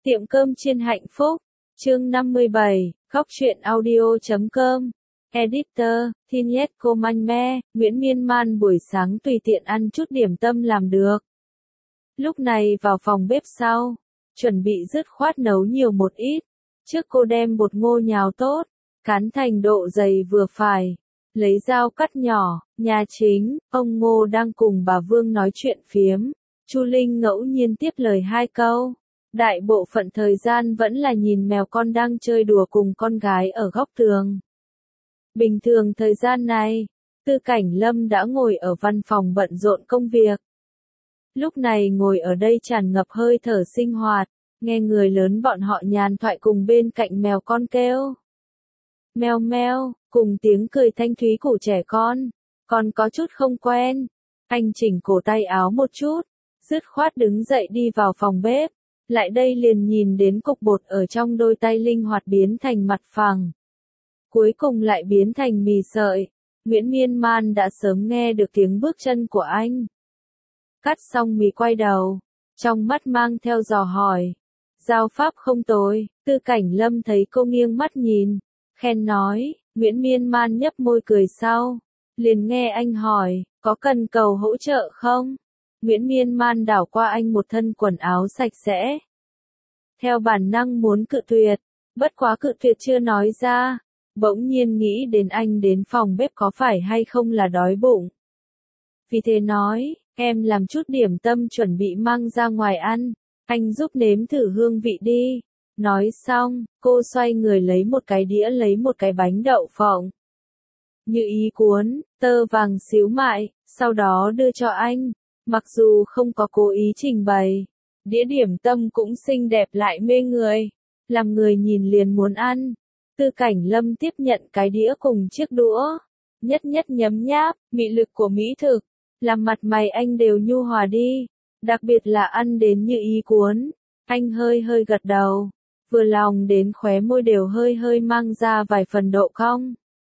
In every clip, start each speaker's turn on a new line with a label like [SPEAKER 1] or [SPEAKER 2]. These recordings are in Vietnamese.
[SPEAKER 1] Tiệm cơm chiên hạnh phúc, chương 57, góc truyện audio.com, editor, Thinet Comanme, Nguyễn Miên Man buổi sáng tùy tiện ăn chút điểm tâm làm được. Lúc này vào phòng bếp sau, chuẩn bị dứt khoát nấu nhiều một ít, trước cô đem bột ngô nhào tốt, cán thành độ dày vừa phải, lấy dao cắt nhỏ, nhà chính, ông Ngô đang cùng bà Vương nói chuyện phiếm, Chu Linh ngẫu nhiên tiếp lời hai câu. Đại bộ phận thời gian vẫn là nhìn mèo con đang chơi đùa cùng con gái ở góc tường. Bình thường thời gian này, Tư Cảnh Lâm đã ngồi ở văn phòng bận rộn công việc. Lúc này ngồi ở đây tràn ngập hơi thở sinh hoạt, nghe người lớn bọn họ nhàn thoại cùng bên cạnh mèo con kêu. Meo meo, cùng tiếng cười thanh thúy của trẻ con, còn có chút không quen. Anh chỉnh cổ tay áo một chút, dứt khoát đứng dậy đi vào phòng bếp. Lại đây liền nhìn đến cục bột ở trong đôi tay linh hoạt biến thành mặt phẳng. Cuối cùng lại biến thành mì sợi. Nguyễn Miên Man đã sớm nghe được tiếng bước chân của anh. Cắt xong mì quay đầu, trong mắt mang theo dò hỏi. Giao pháp không tồi, Tư Cảnh Lâm thấy cô nghiêng mắt nhìn, khen nói, Nguyễn Miên Man nhấp môi cười sau. Liền nghe anh hỏi, có cần cầu hỗ trợ không? Nguyễn Miên Man đảo qua anh một thân quần áo sạch sẽ. Theo bản năng muốn cự tuyệt, bất quá cự tuyệt chưa nói ra, bỗng nhiên nghĩ đến anh đến phòng bếp có phải hay không là đói bụng. Vì thế nói, em làm chút điểm tâm chuẩn bị mang ra ngoài ăn, anh giúp nếm thử hương vị đi. Nói xong, cô xoay người lấy một cái đĩa lấy một cái bánh đậu phộng. Như ý cuốn, tơ vàng xíu mại, sau đó đưa cho anh. Mặc dù không có cố ý trình bày, đĩa điểm tâm cũng xinh đẹp lại mê người, làm người nhìn liền muốn ăn. Tư Cảnh Lâm tiếp nhận cái đĩa cùng chiếc đũa, nhất nhất nhấm nháp, mị lực của mỹ thực, làm mặt mày anh đều nhu hòa đi, đặc biệt là ăn đến như ý cuốn, anh hơi hơi gật đầu, vừa lòng đến khóe môi đều hơi hơi mang ra vài phần độ cong.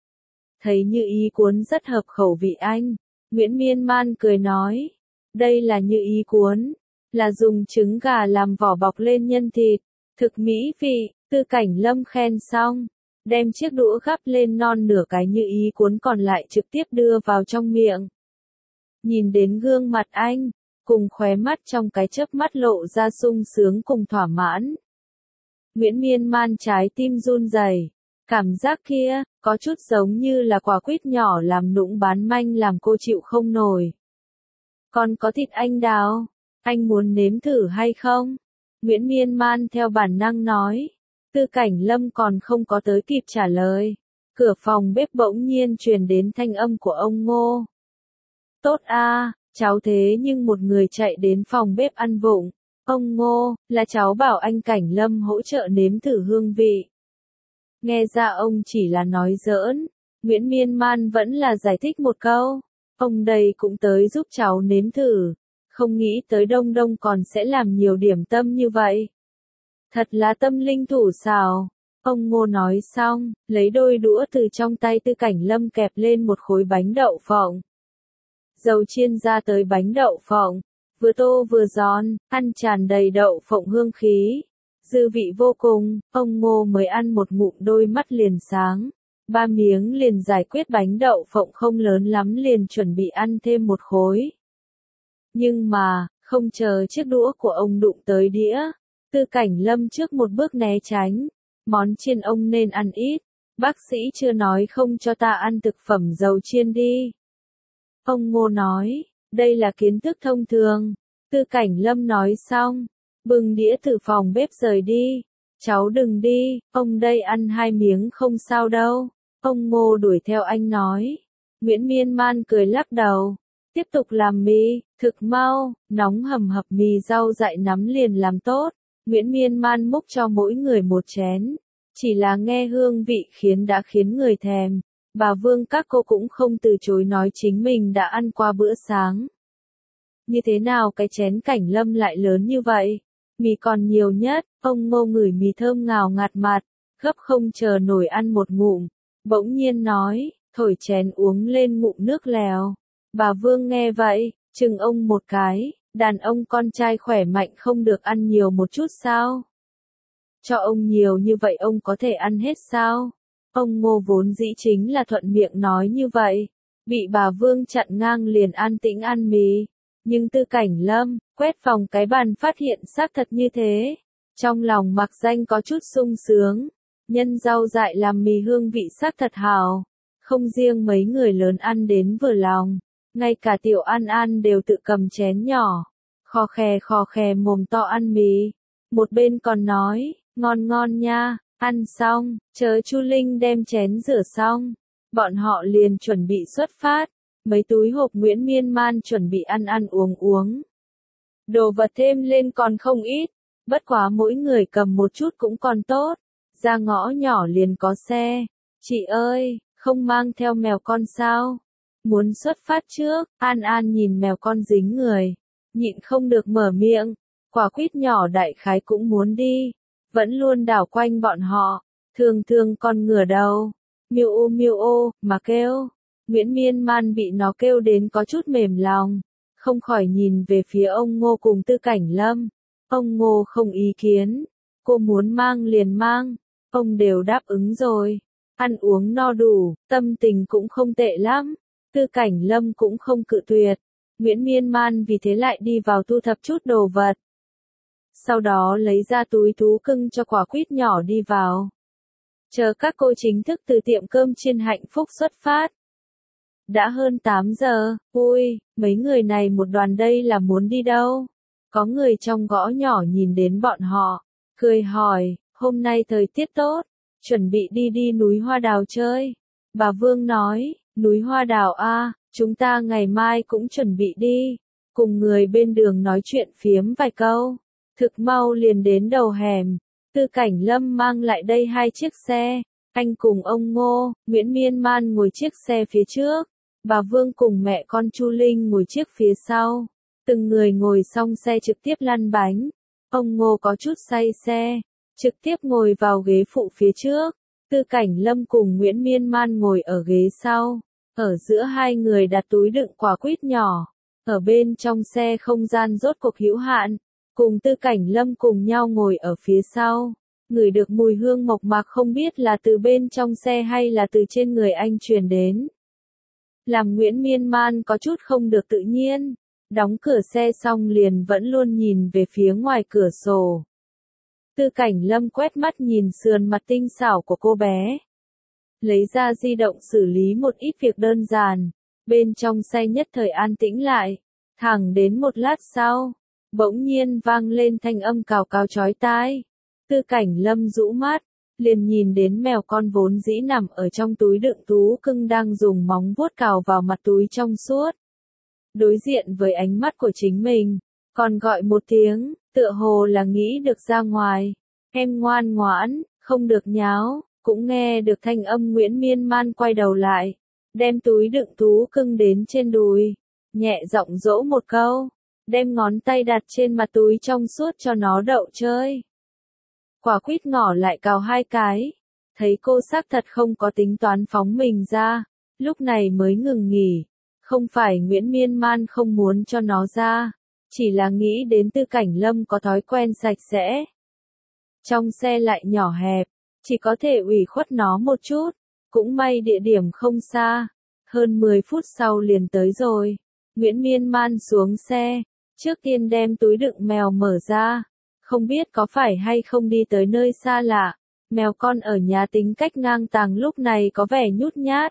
[SPEAKER 1] Thấy như ý cuốn rất hợp khẩu vị anh, Nguyễn Miên Man cười nói. Đây là như ý cuốn, là dùng trứng gà làm vỏ bọc lên nhân thịt, thực mỹ vị. Tư Cảnh Lâm khen xong, đem chiếc đũa gắp lên non nửa cái như ý cuốn còn lại trực tiếp đưa vào trong miệng. Nhìn đến gương mặt anh, cùng khóe mắt trong cái chớp mắt lộ ra sung sướng cùng thỏa mãn. Nguyễn Miên Man trái tim run rẩy, cảm giác kia, có chút giống như là quả quýt nhỏ làm nũng bán manh làm cô chịu không nổi. Còn có thịt anh đào, anh muốn nếm thử hay không? Nguyễn Miên Man theo bản năng nói. Tư Cảnh Lâm còn không có tới kịp trả lời. Cửa phòng bếp bỗng nhiên truyền đến thanh âm của ông Ngô. Tốt a, cháu thế nhưng một người chạy đến phòng bếp ăn vụng. Ông Ngô, là cháu bảo anh Cảnh Lâm hỗ trợ nếm thử hương vị. Nghe ra ông chỉ là nói giỡn, Nguyễn Miên Man vẫn là giải thích một câu. Ông đây cũng tới giúp cháu nếm thử, không nghĩ tới Đông Đông còn sẽ làm nhiều điểm tâm như vậy. Thật là tâm linh thủ xảo. Ông Ngô nói xong, lấy đôi đũa từ trong tay Tư Cảnh Lâm kẹp lên một khối bánh đậu phộng. Dầu chiên ra tới bánh đậu phộng, vừa tô vừa giòn, ăn tràn đầy đậu phộng hương khí. Dư vị vô cùng, ông Ngô mới ăn một ngụm đôi mắt liền sáng. 3 miếng liền giải quyết bánh đậu phộng không lớn lắm liền chuẩn bị ăn thêm một khối. Nhưng mà, không chờ chiếc đũa của ông đụng tới đĩa, Tư Cảnh Lâm trước một bước né tránh. Món chiên ông nên ăn ít, bác sĩ chưa nói không cho ta ăn thực phẩm dầu chiên đi. Ông Ngô nói, đây là kiến thức thông thường. Tư Cảnh Lâm nói xong, bưng đĩa từ phòng bếp rời đi. Cháu đừng đi, ông đây ăn 2 miếng không sao đâu. Ông Ngô đuổi theo anh nói. Nguyễn Miên Man cười lắc đầu. Tiếp tục làm mì, thực mau, nóng hầm hập mì rau dại nắm liền làm tốt. Nguyễn Miên Man múc cho mỗi người một chén. Chỉ là nghe hương vị đã khiến người thèm. Bà Vương các cô cũng không từ chối nói chính mình đã ăn qua bữa sáng. Như thế nào cái chén Cảnh Lâm lại lớn như vậy? Mì còn nhiều nhất, ông Ngô ngửi mì thơm ngào ngạt mặt, gấp không chờ nổi ăn một ngụm. Bỗng nhiên nói, thổi chén uống lên ngụm nước lèo. Bà Vương nghe vậy, chừng ông một cái, đàn ông con trai khỏe mạnh không được ăn nhiều một chút sao? Cho ông nhiều như vậy ông có thể ăn hết sao? Ông Ngô vốn dĩ chính là thuận miệng nói như vậy. Bị bà Vương chặn ngang liền an tĩnh ăn mì. Nhưng Tư Cảnh Lâm, quét vòng cái bàn phát hiện xác thật như thế. Trong lòng mặc danh có chút sung sướng. Nhân rau dại làm mì hương vị sắc thật hào. Không riêng mấy người lớn ăn đến vừa lòng. Ngay cả Tiểu An An đều tự cầm chén nhỏ. Khò khè mồm to ăn mì. Một bên còn nói, ngon ngon nha, ăn xong, chờ Chu Linh đem chén rửa xong. Bọn họ liền chuẩn bị xuất phát. Mấy túi hộp Nguyễn Miên Man chuẩn bị ăn ăn uống. Đồ vật thêm lên còn không ít. Bất quá mỗi người cầm một chút cũng còn tốt. Ra ngõ nhỏ liền có xe. Chị ơi, không mang theo mèo con sao? Muốn xuất phát trước, An An nhìn mèo con dính người. Nhịn không được mở miệng. Quả quýt nhỏ đại khái cũng muốn đi. Vẫn luôn đảo quanh bọn họ. Thường con ngửa đầu. Miu ô, mà kêu. Nguyễn Miên Man bị nó kêu đến có chút mềm lòng. Không khỏi nhìn về phía ông Ngô cùng Tư Cảnh Lâm. Ông Ngô không ý kiến. Cô muốn mang liền mang. Ông đều đáp ứng rồi. Ăn uống no đủ, tâm tình cũng không tệ lắm. Tư Cảnh Lâm cũng không cự tuyệt. Nguyễn Miên Man vì thế lại đi vào thu thập chút đồ vật. Sau đó lấy ra túi thú cưng cho quả quýt nhỏ đi vào. Chờ các cô chính thức từ tiệm cơm chiên Hạnh Phúc xuất phát. Đã hơn 8 giờ, ui, mấy người này một đoàn đây là muốn đi đâu? Có người trong ngõ nhỏ nhìn đến bọn họ, cười hỏi, hôm nay thời tiết tốt, chuẩn bị đi núi Hoa Đào chơi. Bà Vương nói, núi Hoa Đào a, chúng ta ngày mai cũng chuẩn bị đi. Cùng người bên đường nói chuyện phiếm vài câu. Thực mau liền đến đầu hẻm. Tư Cảnh Lâm mang lại đây 2 chiếc xe. Anh cùng ông Ngô, Nguyễn Miên Man ngồi chiếc xe phía trước. Bà Vương cùng mẹ con Chu Linh ngồi chiếc phía sau. Từng người ngồi xong xe trực tiếp lăn bánh. Ông Ngô có chút say xe. Trực tiếp ngồi vào ghế phụ phía trước. Tư Cảnh Lâm cùng Nguyễn Miên Man ngồi ở ghế sau. Ở giữa hai người đặt túi đựng quả quýt nhỏ. Ở bên trong xe không gian rốt cuộc hữu hạn. Cùng Tư Cảnh Lâm cùng nhau ngồi ở phía sau. Ngửi được mùi hương mộc mạc không biết là từ bên trong xe hay là từ trên người anh truyền đến. Làm Nguyễn Miên Man có chút không được tự nhiên. Đóng cửa xe xong liền vẫn luôn nhìn về phía ngoài cửa sổ. Tư Cảnh Lâm quét mắt nhìn sườn mặt tinh xảo của cô bé. Lấy ra di động xử lý một ít việc đơn giản. Bên trong xe nhất thời an tĩnh lại. Thẳng đến một lát sau. Bỗng nhiên vang lên thanh âm cào cào chói tai. Tư Cảnh Lâm rũ mắt, liền nhìn đến mèo con vốn dĩ nằm ở trong túi đựng thú cưng đang dùng móng vuốt cào vào mặt túi trong suốt. Đối diện với ánh mắt của chính mình, còn gọi một tiếng, tựa hồ là nghĩ được ra ngoài. Em ngoan ngoãn, không được nháo, cũng nghe được thanh âm Nguyễn Miên Man quay đầu lại, đem túi đựng thú cưng đến trên đùi, nhẹ giọng dỗ một câu. Đem ngón tay đặt trên mặt túi trong suốt cho nó đậu chơi. Quả quýt ngỏ lại cào 2 cái. Thấy cô xác thật không có tính toán phóng mình ra. Lúc này mới ngừng nghỉ. Không phải Nguyễn Miên Man không muốn cho nó ra. Chỉ là nghĩ đến Tư Cảnh Lâm có thói quen sạch sẽ. Trong xe lại nhỏ hẹp. Chỉ có thể ủy khuất nó một chút. Cũng may địa điểm không xa. Hơn 10 phút sau liền tới rồi. Nguyễn Miên Man xuống xe. Trước tiên đem túi đựng mèo mở ra. Không biết có phải hay không đi tới nơi xa lạ. Mèo con ở nhà tính cách ngang tàng lúc này có vẻ nhút nhát.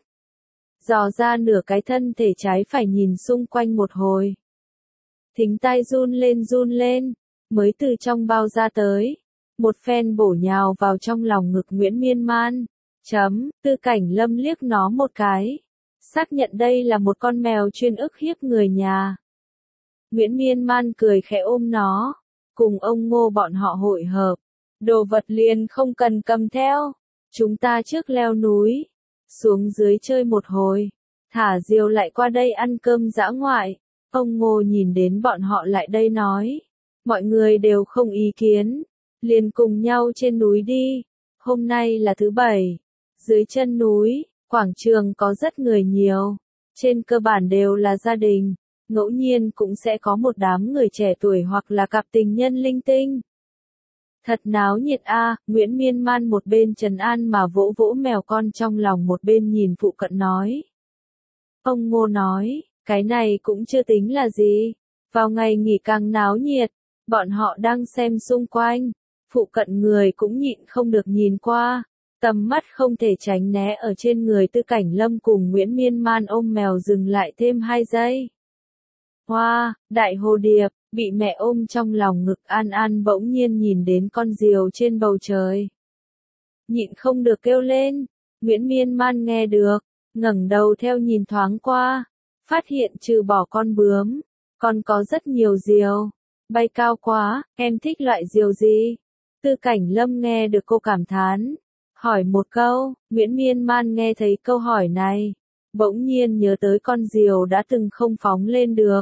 [SPEAKER 1] Dò ra nửa cái thân thể trái phải nhìn xung quanh một hồi. Thính tai run lên. Mới từ trong bao ra tới. Một phen bổ nhào vào trong lòng ngực Nguyễn Miên Man. Tư Cảnh Lâm liếc nó một cái. Xác nhận đây là một con mèo chuyên ức hiếp người nhà. Nguyễn Miên Man cười khẽ ôm nó, cùng ông Ngô bọn họ hội hợp. Đồ vật liền không cần cầm theo. Chúng ta trước leo núi, xuống dưới chơi một hồi. Thả diều lại qua đây ăn cơm dã ngoại. Ông Ngô nhìn đến bọn họ lại đây nói. Mọi người đều không ý kiến. Liền cùng nhau trên núi đi. Hôm nay là thứ 7. Dưới chân núi, quảng trường có rất người nhiều. Trên cơ bản đều là gia đình. Ngẫu nhiên cũng sẽ có một đám người trẻ tuổi hoặc là cặp tình nhân linh tinh. Thật náo nhiệt a, Nguyễn Miên Man một bên trấn an mà vỗ vỗ mèo con trong lòng một bên nhìn phụ cận nói. Ông Ngô nói, cái này cũng chưa tính là gì. Vào ngày nghỉ càng náo nhiệt, bọn họ đang xem xung quanh, phụ cận người cũng nhịn không được nhìn qua, tầm mắt không thể tránh né ở trên người Tư Cảnh Lâm cùng Nguyễn Miên Man ôm mèo dừng lại thêm 2 giây. Hoa, đại hồ điệp, bị mẹ ôm trong lòng ngực An An bỗng nhiên nhìn đến con diều trên bầu trời. Nhịn không được kêu lên, Nguyễn Miên Man nghe được, ngẩng đầu theo nhìn thoáng qua, phát hiện trừ bỏ con bướm, còn có rất nhiều diều, bay cao quá, em thích loại diều gì? Tư Cảnh Lâm nghe được cô cảm thán, hỏi một câu, Nguyễn Miên Man nghe thấy câu hỏi này, bỗng nhiên nhớ tới con diều đã từng không phóng lên được.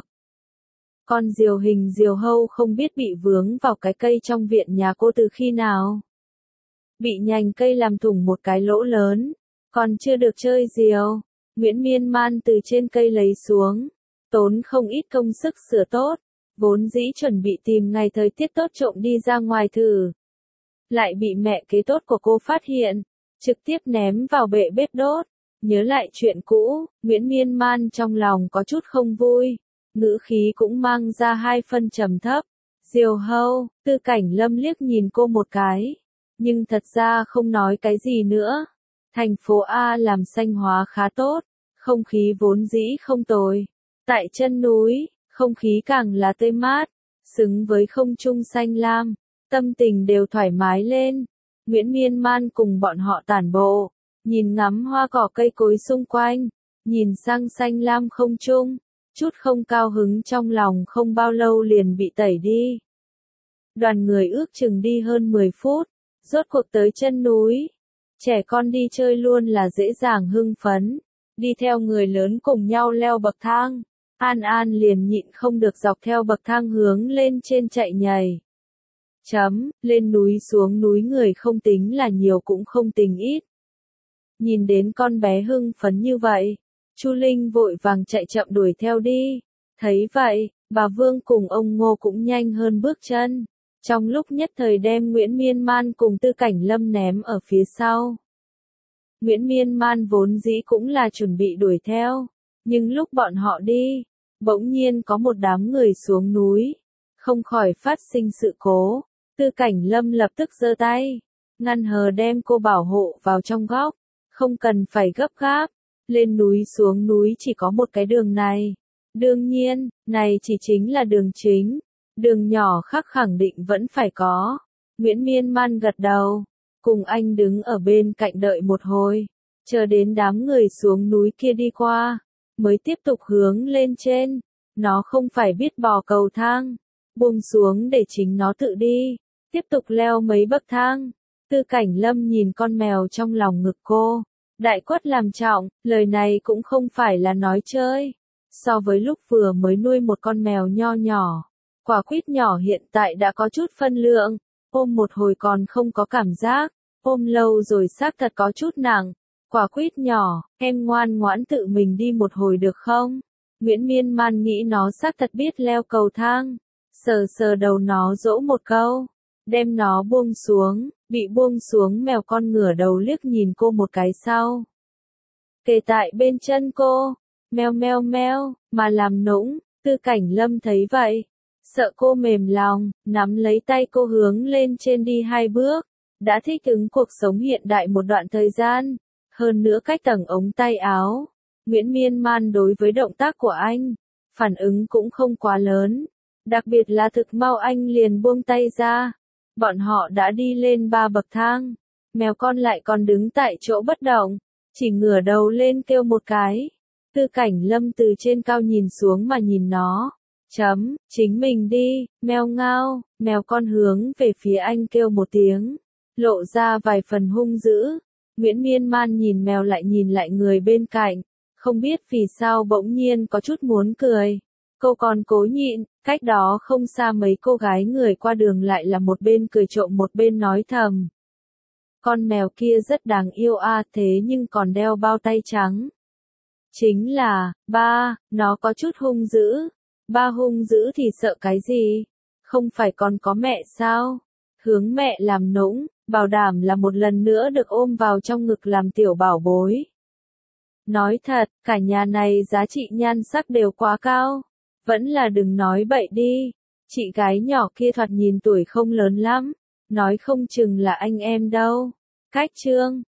[SPEAKER 1] Con diều hình diều hâu không biết bị vướng vào cái cây trong viện nhà cô từ khi nào. Bị nhành cây làm thủng một cái lỗ lớn, còn chưa được chơi diều. Nguyễn Miên Man từ trên cây lấy xuống, tốn không ít công sức sửa tốt, vốn dĩ chuẩn bị tìm ngày thời tiết tốt trộm đi ra ngoài thử. Lại bị mẹ kế tốt của cô phát hiện, trực tiếp ném vào bệ bếp đốt. Nhớ lại chuyện cũ, Nguyễn Miên Man trong lòng có chút không vui, ngữ khí cũng mang ra 2 phân trầm thấp. Diều hâu, Tư Cảnh Lâm liếc nhìn cô một cái, nhưng thật ra không nói cái gì nữa. Thành phố A làm xanh hóa khá tốt, không khí vốn dĩ không tồi. Tại chân núi, không khí càng là tươi mát, xứng với không trung xanh lam, tâm tình đều thoải mái lên. Nguyễn Miên Man cùng bọn họ tản bộ, nhìn ngắm hoa cỏ cây cối xung quanh, nhìn sang xanh lam không trung, chút không cao hứng trong lòng không bao lâu liền bị tẩy đi. Đoàn người ước chừng đi hơn 10 phút, rốt cuộc tới chân núi. Trẻ con đi chơi luôn là dễ dàng hưng phấn, đi theo người lớn cùng nhau leo bậc thang. An An liền nhịn không được dọc theo bậc thang hướng lên trên chạy nhảy. Lên núi xuống núi người không tính là nhiều cũng không tính ít. Nhìn đến con bé hưng phấn như vậy, Chu Linh vội vàng chạy chậm đuổi theo đi. Thấy vậy, bà Vương cùng ông Ngô cũng nhanh hơn bước chân. Trong lúc nhất thời đem Nguyễn Miên Man cùng Tư Cảnh Lâm ném ở phía sau. Nguyễn Miên Man vốn dĩ cũng là chuẩn bị đuổi theo, nhưng lúc bọn họ đi, bỗng nhiên có một đám người xuống núi, không khỏi phát sinh sự cố. Tư Cảnh Lâm lập tức giơ tay, ngăn hờ đem cô bảo hộ vào trong góc, không cần phải gấp gáp, lên núi xuống núi chỉ có một cái đường này. Đương nhiên, này chỉ chính là đường chính, đường nhỏ khác khẳng định vẫn phải có. Nguyễn Miên Man gật đầu, cùng anh đứng ở bên cạnh đợi một hồi, chờ đến đám người xuống núi kia đi qua, mới tiếp tục hướng lên trên. Nó không phải biết bò cầu thang, buông xuống để chính nó tự đi, tiếp tục leo mấy bậc thang. Tư Cảnh Lâm nhìn con mèo trong lòng ngực cô, đại quất làm trọng, lời này cũng không phải là nói chơi. So với lúc vừa mới nuôi một con mèo nho nhỏ, quả quýt nhỏ hiện tại đã có chút phân lượng, ôm một hồi còn không có cảm giác, ôm lâu rồi xác thật có chút nặng. Quả quýt nhỏ, em ngoan ngoãn tự mình đi một hồi được không? Nguyễn Miên Man nghĩ nó xác thật biết leo cầu thang, sờ sờ đầu nó dỗ một câu, đem nó buông xuống. Bị buông xuống mèo con ngửa đầu liếc nhìn cô một cái sau, kề tại bên chân cô, meo meo meo, mà làm nũng. Tư Cảnh Lâm thấy vậy, sợ cô mềm lòng, nắm lấy tay cô hướng lên trên đi 2 bước. Đã thích ứng cuộc sống hiện đại một đoạn thời gian, hơn nữa cách tầng ống tay áo, Nguyễn Miên Man đối với động tác của anh, phản ứng cũng không quá lớn, đặc biệt là thực mau anh liền buông tay ra. Bọn họ đã đi lên 3 bậc thang, mèo con lại còn đứng tại chỗ bất động, chỉ ngửa đầu lên kêu một cái. Tư Cảnh Lâm từ trên cao nhìn xuống mà nhìn nó. Chính mình đi, meo ngao, mèo con hướng về phía anh kêu một tiếng, lộ ra vài phần hung dữ. Nguyễn Miên Man nhìn mèo lại nhìn lại người bên cạnh, không biết vì sao bỗng nhiên có chút muốn cười. Cô còn cố nhịn, cách đó không xa mấy cô gái người qua đường lại là một bên cười trộm một bên nói thầm. Con mèo kia rất đáng yêu a, thế nhưng còn đeo bao tay trắng. Chính là, ba, nó có chút hung dữ. Ba hung dữ thì sợ cái gì? Không phải còn có mẹ sao? hướng mẹ làm nũng, bảo đảm là một lần nữa được ôm vào trong ngực làm tiểu bảo bối. Nói thật, cả nhà này giá trị nhan sắc đều quá cao. Vẫn là đừng nói bậy đi. Chị gái nhỏ kia thoạt nhìn tuổi không lớn lắm. Nói không chừng là anh em đâu. Cách chương